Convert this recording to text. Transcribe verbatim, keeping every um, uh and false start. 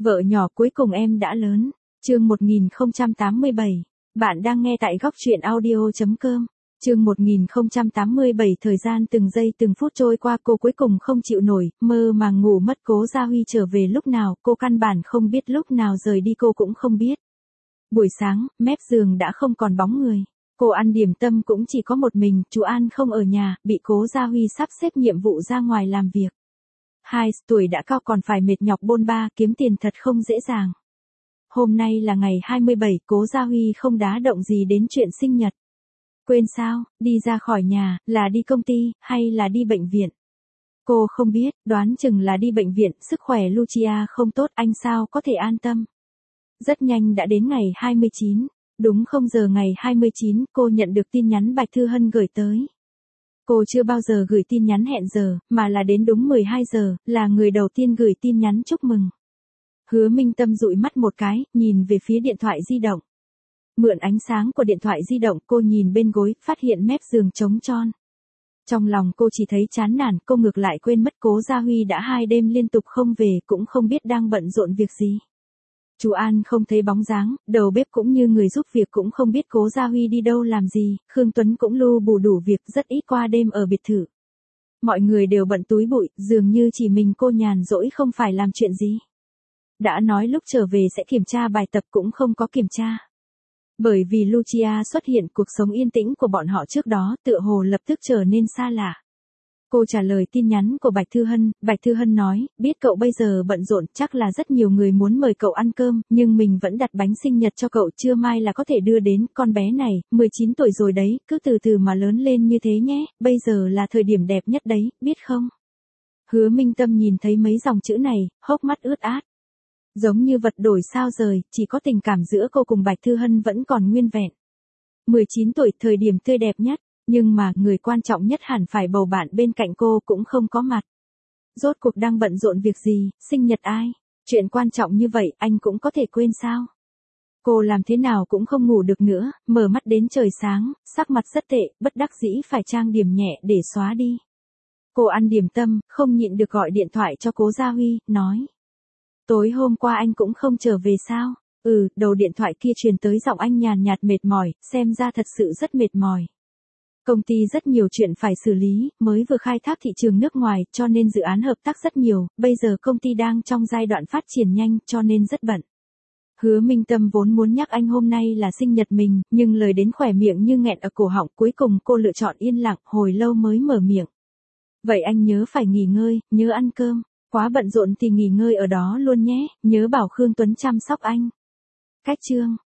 Vợ nhỏ cuối cùng em đã lớn. Chương một nghìn không trăm tám mươi bảy. Bạn đang nghe tại góc truyện audio chấm com. Chương một nghìn không trăm tám mươi bảy. Thời gian từng giây từng phút trôi qua, cô cuối cùng không chịu nổi, mơ màng ngủ mất. Cố Gia Huy trở về lúc nào, cô căn bản không biết, lúc nào rời đi cô cũng không biết. Buổi sáng, mép giường đã không còn bóng người. Cô ăn điểm tâm cũng chỉ có một mình, chú An không ở nhà, bị Cố Gia Huy sắp xếp nhiệm vụ ra ngoài làm việc. Hai tuổi đã cao còn phải mệt nhọc bôn ba, kiếm tiền thật không dễ dàng. Hôm nay là ngày hai mươi bảy, Cố Gia Huy không đá động gì đến chuyện sinh nhật. Quên sao, đi ra khỏi nhà, là đi công ty, hay là đi bệnh viện? Cô không biết, đoán chừng là đi bệnh viện, sức khỏe Lucia không tốt, anh sao có thể an tâm. Rất nhanh đã đến ngày hai mươi chín, đúng không giờ ngày hai mươi chín, cô nhận được tin nhắn Bạch Thư Hân gửi tới. Cô chưa bao giờ gửi tin nhắn hẹn giờ, mà là đến đúng mười hai giờ, là người đầu tiên gửi tin nhắn chúc mừng. Hứa Minh Tâm dụi mắt một cái, nhìn về phía điện thoại di động. Mượn ánh sáng của điện thoại di động, cô nhìn bên gối, phát hiện mép giường trống tròn. Trong lòng cô chỉ thấy chán nản, cô ngược lại quên mất Cố Gia Huy đã hai đêm liên tục không về, cũng không biết đang bận rộn việc gì. Chú An không thấy bóng dáng, đầu bếp cũng như người giúp việc cũng không biết Cố Gia Huy đi đâu làm gì, Khương Tuấn cũng lu bù đủ việc, rất ít qua đêm ở biệt thự. Mọi người đều bận túi bụi, dường như chỉ mình cô nhàn rỗi không phải làm chuyện gì. Đã nói lúc trở về sẽ kiểm tra bài tập cũng không có kiểm tra. Bởi vì Lucia xuất hiện, cuộc sống yên tĩnh của bọn họ trước đó tựa hồ lập tức trở nên xa lạ. Cô trả lời tin nhắn của Bạch Thư Hân, Bạch Thư Hân nói, biết cậu bây giờ bận rộn, chắc là rất nhiều người muốn mời cậu ăn cơm, nhưng mình vẫn đặt bánh sinh nhật cho cậu, trưa mai là có thể đưa đến, con bé này, mười chín tuổi rồi đấy, cứ từ từ mà lớn lên như thế nhé, bây giờ là thời điểm đẹp nhất đấy, biết không? Hứa Minh Tâm nhìn thấy mấy dòng chữ này, hốc mắt ướt át. Giống như vật đổi sao rời, chỉ có tình cảm giữa cô cùng Bạch Thư Hân vẫn còn nguyên vẹn. mười chín tuổi, thời điểm tươi đẹp nhất. Nhưng mà, người quan trọng nhất hẳn phải bầu bạn bên cạnh cô cũng không có mặt. Rốt cuộc đang bận rộn việc gì, sinh nhật ai? Chuyện quan trọng như vậy, anh cũng có thể quên sao? Cô làm thế nào cũng không ngủ được nữa, mở mắt đến trời sáng, sắc mặt rất tệ, bất đắc dĩ phải trang điểm nhẹ để xóa đi. Cô ăn điểm tâm, không nhịn được gọi điện thoại cho Cố Gia Huy, nói. Tối hôm qua anh cũng không trở về sao? Ừ, đầu điện thoại kia truyền tới giọng anh nhàn nhạt mệt mỏi, xem ra thật sự rất mệt mỏi. Công ty rất nhiều chuyện phải xử lý, mới vừa khai thác thị trường nước ngoài, cho nên dự án hợp tác rất nhiều, bây giờ công ty đang trong giai đoạn phát triển nhanh, cho nên rất bận. Hứa Minh Tâm vốn muốn nhắc anh hôm nay là sinh nhật mình, nhưng lời đến khỏe miệng như nghẹn ở cổ họng, cuối cùng cô lựa chọn yên lặng, hồi lâu mới mở miệng. Vậy anh nhớ phải nghỉ ngơi, nhớ ăn cơm, quá bận rộn thì nghỉ ngơi ở đó luôn nhé, nhớ bảo Khương Tuấn chăm sóc anh. Cách chương.